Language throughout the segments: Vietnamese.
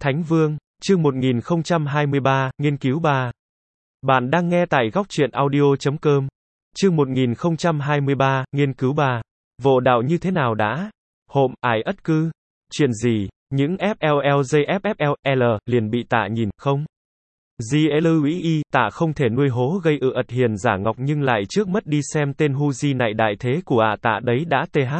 Thánh Vương, chương 1023, nghiên cứu 3. Bạn đang nghe tại góc truyện audio.com. Chương 1023, nghiên cứu 3. Vô đạo như thế nào đã? Hộm, ải ất cư. Chuyện gì? Những FLLJFFL, liền bị tạ nhìn, không? GLUI, tạ không thể nuôi hố gây ật hiền giả ngọc nhưng lại trước mất đi xem tên hu di nại đại thế của tạ đấy đã th.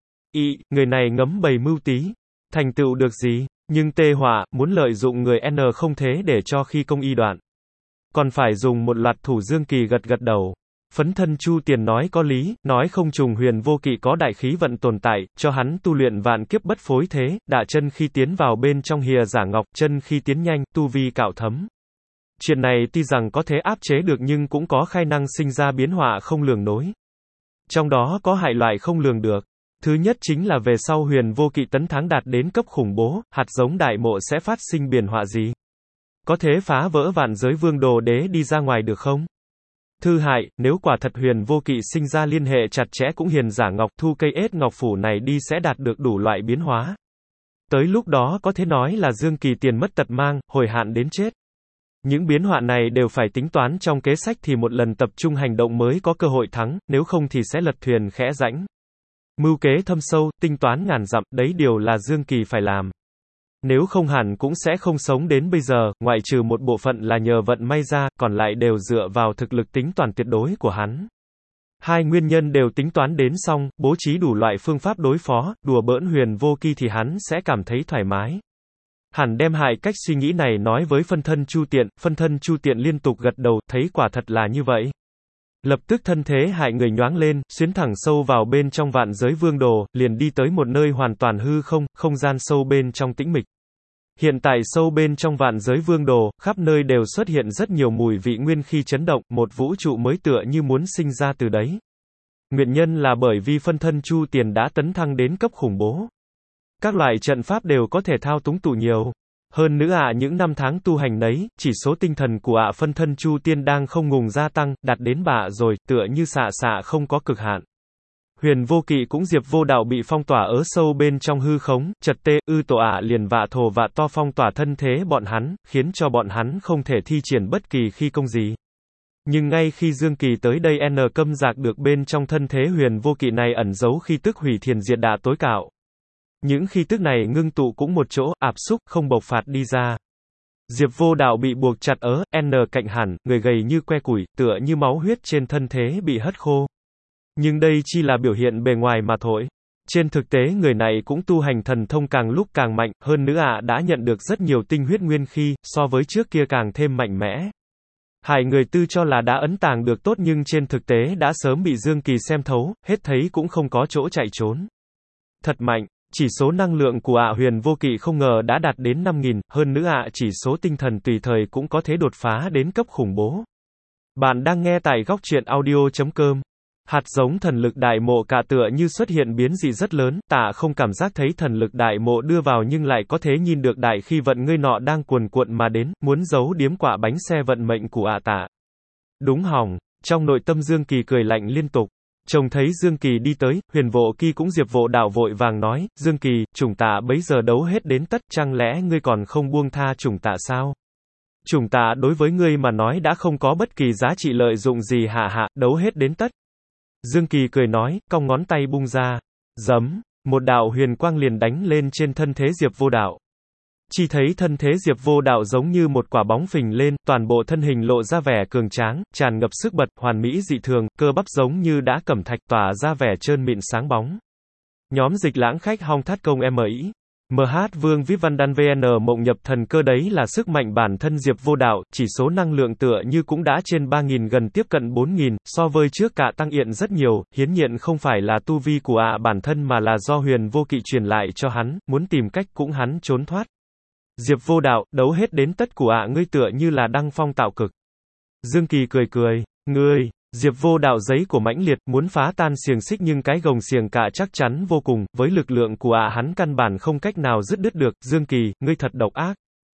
Người này ngấm bầy mưu tí. Thành tựu được gì? Nhưng tê họa, muốn lợi dụng người N không thế để cho khi công y đoạn. Còn phải dùng một loạt thủ Dương Kỳ gật gật đầu. Phấn thân Chu Tiền nói có lý, nói không trùng huyền vô kỵ có đại khí vận tồn tại, cho hắn tu luyện vạn kiếp bất phối thế, đả chân khi tiến vào bên trong hìa giả ngọc, chân khi tiến nhanh, tu vi cạo thấm. Chuyện này tuy rằng có thể áp chế được nhưng cũng có khai năng sinh ra biến họa không lường nối. Trong đó có hại loại không lường được. Thứ nhất chính là về sau huyền vô kỵ tấn thắng đạt đến cấp khủng bố, hạt giống đại mộ sẽ phát sinh biển họa gì? Có thể phá vỡ vạn giới vương đồ đế đi ra ngoài được không? Thứ hai, nếu quả thật huyền vô kỵ sinh ra liên hệ chặt chẽ cũng hiền giả ngọc thu cây ết ngọc phủ này đi sẽ đạt được đủ loại biến hóa. Tới lúc đó có thể nói là Dương Kỳ tiền mất tật mang, hồi hạn đến chết. Những biến họa này đều phải tính toán trong kế sách thì một lần tập trung hành động mới có cơ hội thắng, nếu không thì sẽ lật thuyền khẽ rãnh. Mưu kế thâm sâu, tinh toán ngàn dặm, đấy điều là Dương Kỳ phải làm. Nếu không hẳn cũng sẽ không sống đến bây giờ, ngoại trừ một bộ phận là nhờ vận may ra, còn lại đều dựa vào thực lực tính toán tuyệt đối của hắn. Hai nguyên nhân đều tính toán đến xong, bố trí đủ loại phương pháp đối phó, đùa bỡn huyền vô kỵ thì hắn sẽ cảm thấy thoải mái. Hẳn đem hại cách suy nghĩ này nói với phân thân Chu Tiện liên tục gật đầu, thấy quả thật là như vậy. Lập tức thân thế hại người nhoáng lên, xuyến thẳng sâu vào bên trong vạn giới vương đồ, liền đi tới một nơi hoàn toàn hư không, không gian sâu bên trong tĩnh mịch. Hiện tại sâu bên trong vạn giới vương đồ, khắp nơi đều xuất hiện rất nhiều mùi vị nguyên khí chấn động, một vũ trụ mới tựa như muốn sinh ra từ đấy. Nguyên nhân là bởi vì phân thân Chu Tiền đã tấn thăng đến cấp khủng bố. Các loại trận pháp đều có thể thao túng tụ nhiều. Hơn nữa những năm tháng tu hành nấy, chỉ số tinh thần của phân thân Chu Tiên đang không ngừng gia tăng, đạt đến bạ rồi, tựa như xạ không có cực hạn. Huyền vô kỵ cũng Diệp Vô Đạo bị phong tỏa ở sâu bên trong hư khống, chật tổ liền vạ thổ vạ to phong tỏa thân thế bọn hắn, khiến cho bọn hắn không thể thi triển bất kỳ khi công gì. Nhưng ngay khi Dương Kỳ tới đây câm rạc được bên trong thân thế huyền vô kỵ này ẩn giấu khi tức hủy thiền diệt đà tối cạo. Những khí tức này ngưng tụ cũng một chỗ, áp xúc, không bộc phạt đi ra. Diệp Vô Đạo bị buộc chặt ở cạnh hẳn, người gầy như que củi, tựa như máu huyết trên thân thế bị hất khô. Nhưng đây chỉ là biểu hiện bề ngoài mà thôi. Trên thực tế người này cũng tu hành thần thông càng lúc càng mạnh, hơn nữa đã nhận được rất nhiều tinh huyết nguyên khí, so với trước kia càng thêm mạnh mẽ. Hại người tư cho là đã ẩn tàng được tốt nhưng trên thực tế đã sớm bị Dương Kỳ xem thấu, hết thấy cũng không có chỗ chạy trốn. Thật mạnh. Chỉ số năng lượng của huyền vô kỵ không ngờ đã đạt đến 5.000, hơn nữa chỉ số tinh thần tùy thời cũng có thể đột phá đến cấp khủng bố. Bạn đang nghe tại góc truyện audio.com. Hạt giống thần lực đại mộ cả tựa như xuất hiện biến dị rất lớn, tạ không cảm giác thấy thần lực đại mộ đưa vào nhưng lại có thể nhìn được đại khi vận ngươi nọ đang cuồn cuộn mà đến, muốn giấu điếm quả bánh xe vận mệnh của tạ. Đúng hỏng, trong nội tâm Dương Kỳ cười lạnh liên tục. Trông thấy Dương Kỳ đi tới, huyền vô kỵ cũng Diệp Vô Đạo vội vàng nói, Dương Kỳ, chủng tạ bấy giờ đấu hết đến tất, chẳng lẽ ngươi còn không buông tha chủng tạ sao? Chủng tạ đối với ngươi mà nói đã không có bất kỳ giá trị lợi dụng gì đấu hết đến tất. Dương Kỳ cười nói, cong ngón tay bung ra. Giấm, một đạo huyền quang liền đánh lên trên thân thế Diệp Vô Đạo. Chỉ thấy thân thế Diệp Vô Đạo giống như một quả bóng phình lên, toàn bộ thân hình lộ ra vẻ cường tráng, tràn ngập sức bật, hoàn mỹ dị thường, cơ bắp giống như đã cẩm thạch tỏa ra vẻ trơn mịn sáng bóng. Nhóm Dịch Lãng khách Hong Thát Công MI. MH Vương Vip Văn Đan VN Mộng Nhập Thần Cơ đấy là sức mạnh bản thân Diệp Vô Đạo, chỉ số năng lượng tựa như cũng đã trên 3.000 gần tiếp cận 4.000, so với trước cả tăng hiện rất nhiều, hiến nhiên không phải là tu vi của bản thân mà là do huyền vô kỵ truyền lại cho hắn, muốn tìm cách cũng hắn trốn thoát. Diệp Vô Đạo, đấu hết đến tất của ngươi tựa như là đăng phong tạo cực. Dương Kỳ cười, ngươi, Diệp Vô Đạo giấy của mãnh liệt, muốn phá tan xiềng xích nhưng cái gồng xiềng cả chắc chắn vô cùng, với lực lượng của hắn căn bản không cách nào dứt đứt được, Dương Kỳ, ngươi thật độc ác.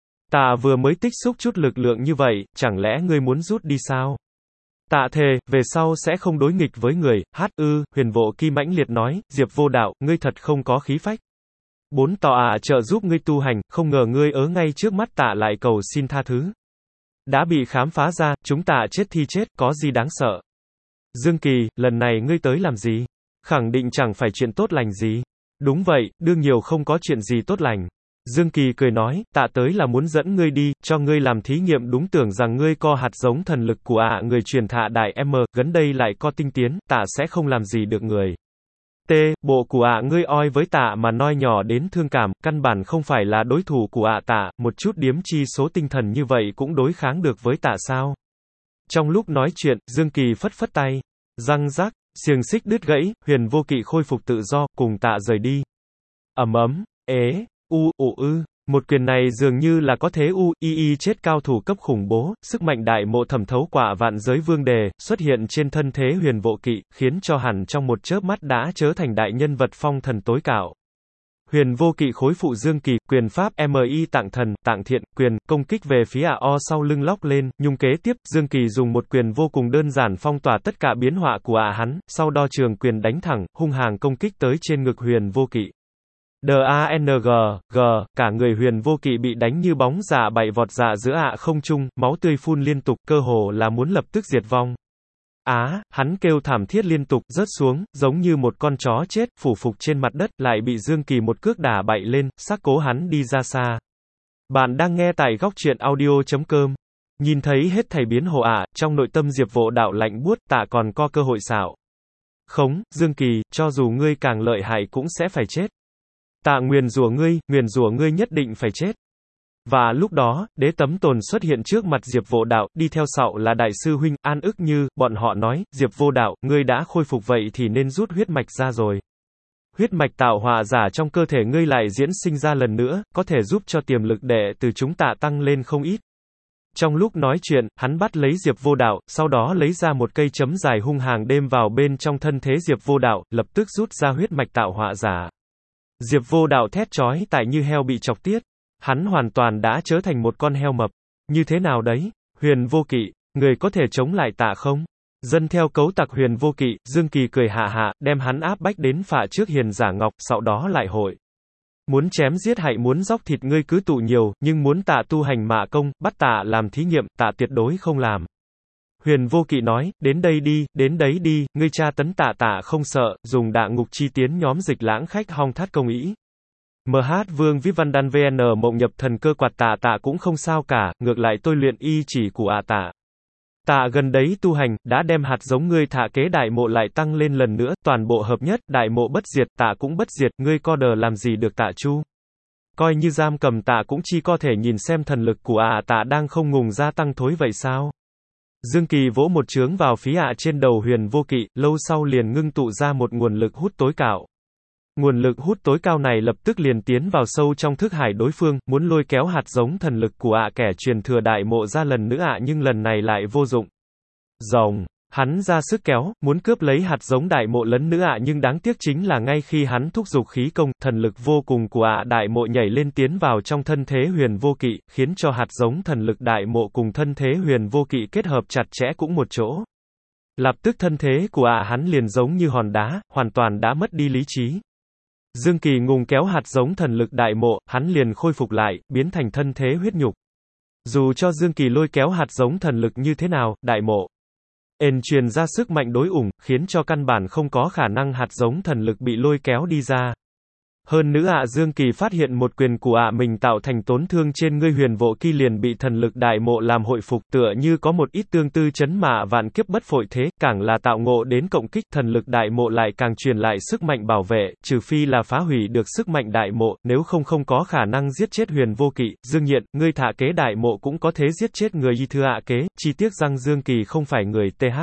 Ta vừa mới tích xúc chút lực lượng như vậy, chẳng lẽ ngươi muốn rút đi sao? Tạ thề, về sau sẽ không đối nghịch với người, huyền vô kỵ mãnh liệt nói, Diệp Vô Đạo, ngươi thật không có khí phách. 4 tỏ trợ giúp ngươi tu hành, không ngờ ngươi ở ngay trước mắt tạ lại cầu xin tha thứ. Đã bị khám phá ra, chúng tạ chết thì chết, có gì đáng sợ. Dương Kỳ, lần này ngươi tới làm gì? Khẳng định chẳng phải chuyện tốt lành gì. Đúng vậy, đương nhiều không có chuyện gì tốt lành. Dương Kỳ cười nói, tạ tới là muốn dẫn ngươi đi, cho ngươi làm thí nghiệm, đúng tưởng rằng ngươi có hạt giống thần lực của người truyền thạ đại M, gần đây lại có tinh tiến, tạ sẽ không làm gì được người. T, bộ của ngươi oi với tạ mà nói nhỏ đến thương cảm, căn bản không phải là đối thủ của tạ, một chút điếm chi số tinh thần như vậy cũng đối kháng được với tạ sao. Trong lúc nói chuyện, Dương Kỳ phất phất tay, răng rắc, xiềng xích đứt gãy, Huyền Vô Kỵ khôi phục tự do, cùng tạ rời đi. Ầm ầm, một quyền này dường như là có thế chết cao thủ cấp khủng bố, sức mạnh đại mộ thẩm thấu quả vạn giới vương đề, xuất hiện trên thân thế Huyền Vô Kỵ, khiến cho hẳn trong một chớp mắt đã trở thành đại nhân vật phong thần tối cạo. Huyền Vô Kỵ khối phụ Dương Kỳ, quyền pháp MI tạng thần, tạng thiện, quyền, công kích về phía sau lưng lóc lên, nhung kế tiếp, Dương Kỳ dùng một quyền vô cùng đơn giản phong tỏa tất cả biến họa của hắn, sau đó trường quyền đánh thẳng, hung hăng công kích tới trên ngực Huyền Vô Kỵ. Cả người Huyền Vô Kỵ bị đánh như bóng dạ bay vọt dạ giữa không trung, máu tươi phun liên tục, cơ hồ là muốn lập tức diệt vong. Hắn kêu thảm thiết liên tục, rớt xuống, giống như một con chó chết, phủ phục trên mặt đất, lại bị Dương Kỳ một cước đả bậy lên, xác cố hắn đi ra xa. Bạn đang nghe tại góc truyện audio.com. Nhìn thấy hết thảy biến hồ trong nội tâm Diệp Vô Đạo lạnh buốt, tạ còn có cơ hội xảo. Không, Dương Kỳ, cho dù ngươi càng lợi hại cũng sẽ phải chết. Tạ nguyền rủa ngươi nhất định phải chết. Và lúc đó, Đế Tấm Tồn xuất hiện trước mặt Diệp Vô Đạo, đi theo sau là Đại sư huynh An Ức Như, bọn họ nói, Diệp Vô Đạo, ngươi đã khôi phục vậy thì nên rút huyết mạch ra rồi. Huyết mạch tạo hóa giả trong cơ thể ngươi lại diễn sinh ra lần nữa, có thể giúp cho tiềm lực đệ từ chúng ta tăng lên không ít. Trong lúc nói chuyện, hắn bắt lấy Diệp Vô Đạo, sau đó lấy ra một cây chấm dài hung hăng đêm vào bên trong thân thế Diệp Vô Đạo, lập tức rút ra huyết mạch tạo hóa giả. Diệp Vô Đạo thét chói tai như heo bị chọc tiết. Hắn hoàn toàn đã trở thành một con heo mập. Như thế nào đấy? Huyền Vô Kỵ, người có thể chống lại tạ không? Dân theo cấu tặc Huyền Vô Kỵ, Dương Kỳ cười hạ, đem hắn áp bách đến phả trước Hiền Giả Ngọc, sau đó lại hội. Muốn chém giết hay muốn dóc thịt ngươi cứ tụ nhiều, nhưng muốn tạ tu hành mạ công, bắt tạ làm thí nghiệm, tạ tuyệt đối không làm. Huyền Vô Kỵ nói, đến đây đi, đến đấy đi, ngươi tra tấn tạ không sợ, dùng đạ ngục chi tiến nhóm dịch lãng khách hong thát công ý. MH Vương Vĩ Văn Đan VN mộng nhập thần cơ quạt tạ cũng không sao cả, ngược lại tôi luyện y chỉ của tạ. Tạ gần đấy tu hành, đã đem hạt giống ngươi thả kế đại mộ lại tăng lên lần nữa, toàn bộ hợp nhất, đại mộ bất diệt, tạ cũng bất diệt, ngươi co đờ làm gì được tạ chu. Coi như giam cầm tạ cũng chỉ có thể nhìn xem thần lực của tạ đang không ngừng gia tăng thối vậy sao. Dương Kỳ vỗ một chướng vào phía trên đầu Huyền Vô Kỵ, lâu sau liền ngưng tụ ra một nguồn lực hút tối cạo. Nguồn lực hút tối cao này lập tức liền tiến vào sâu trong thức hải đối phương, muốn lôi kéo hạt giống thần lực của kẻ truyền thừa đại mộ ra lần nữa nhưng lần này lại vô dụng. Rồng, hắn ra sức kéo, muốn cướp lấy hạt giống đại mộ lần nữa nhưng đáng tiếc chính là ngay khi hắn thúc giục khí công, thần lực vô cùng của đại mộ nhảy lên tiến vào trong thân thế Huyền Vô Kỵ, khiến cho hạt giống thần lực đại mộ cùng thân thế Huyền Vô Kỵ kết hợp chặt chẽ cũng một chỗ. Lập tức thân thế của hắn liền giống như hòn đá, hoàn toàn đã mất đi lý trí. Dương Kỳ ngùng kéo hạt giống thần lực đại mộ, hắn liền khôi phục lại, biến thành thân thế huyết nhục. Dù cho Dương Kỳ lôi kéo hạt giống thần lực như thế nào, đại mộ truyền ra sức mạnh đối ủng, khiến cho căn bản không có khả năng hạt giống thần lực bị lôi kéo đi ra. Hơn nữa Dương Kỳ phát hiện một quyền của mình tạo thành tổn thương trên ngươi Huyền Vô Kỵ liền bị thần lực đại mộ làm hội phục, tựa như có một ít tương tư chấn mạ vạn kiếp bất phội thế, càng là tạo ngộ đến cộng kích, thần lực đại mộ lại càng truyền lại sức mạnh bảo vệ, trừ phi là phá hủy được sức mạnh đại mộ, nếu không có khả năng giết chết Huyền Vô Kỵ. Dương Nhiện, ngươi thả kế đại mộ cũng có thế giết chết người y thư kế, chi tiếc rằng Dương Kỳ không phải người TH.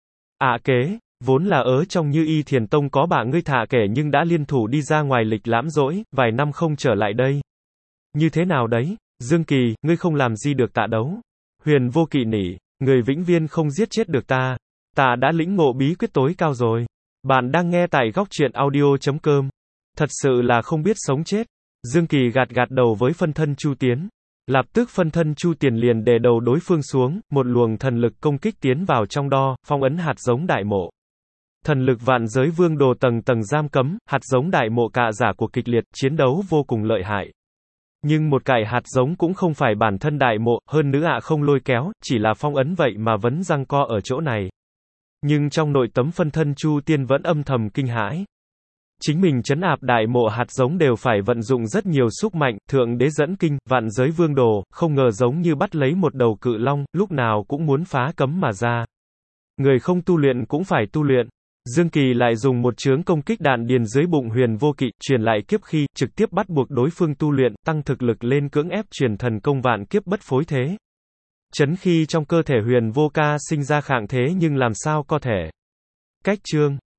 Kế vốn là ở trong Như Y Thiền Tông có bà ngươi thả kể nhưng đã liên thủ đi ra ngoài lịch lãm dỗi, vài năm không trở lại đây. Như thế nào đấy? Dương Kỳ, ngươi không làm gì được tạ đấu. Huyền Vô Kỵ nỉ, người vĩnh viên không giết chết được ta. Ta đã lĩnh ngộ bí quyết tối cao rồi. Bạn đang nghe tại góc truyện audio.com. Thật sự là không biết sống chết. Dương Kỳ gạt đầu với phân thân Chu Tiến. Lập tức phân thân Chu Tiền liền đè đầu đối phương xuống, một luồng thần lực công kích tiến vào trong đó, phong ấn hạt giống đại mộ. Thần lực vạn giới vương đồ tầng tầng giam cấm, hạt giống đại mộ cạ giả của kịch liệt, chiến đấu vô cùng lợi hại. Nhưng một cải hạt giống cũng không phải bản thân đại mộ, hơn nữa không lôi kéo, chỉ là phong ấn vậy mà vẫn giằng co ở chỗ này. Nhưng trong nội tấm phân thân Chu Tiên vẫn âm thầm kinh hãi. Chính mình trấn áp đại mộ hạt giống đều phải vận dụng rất nhiều sức mạnh, thượng đế dẫn kinh, vạn giới vương đồ, không ngờ giống như bắt lấy một đầu cự long, lúc nào cũng muốn phá cấm mà ra. Người không tu luyện cũng phải tu luyện. Dương Kỳ lại dùng một chướng công kích đạn điền dưới bụng Huyền Vô Kỵ, truyền lại kiếp khí, trực tiếp bắt buộc đối phương tu luyện, tăng thực lực lên cưỡng ép truyền thần công vạn kiếp bất phối thế. Chấn khí trong cơ thể Huyền Vô Ca sinh ra khạng thế nhưng làm sao có thể. Cách chương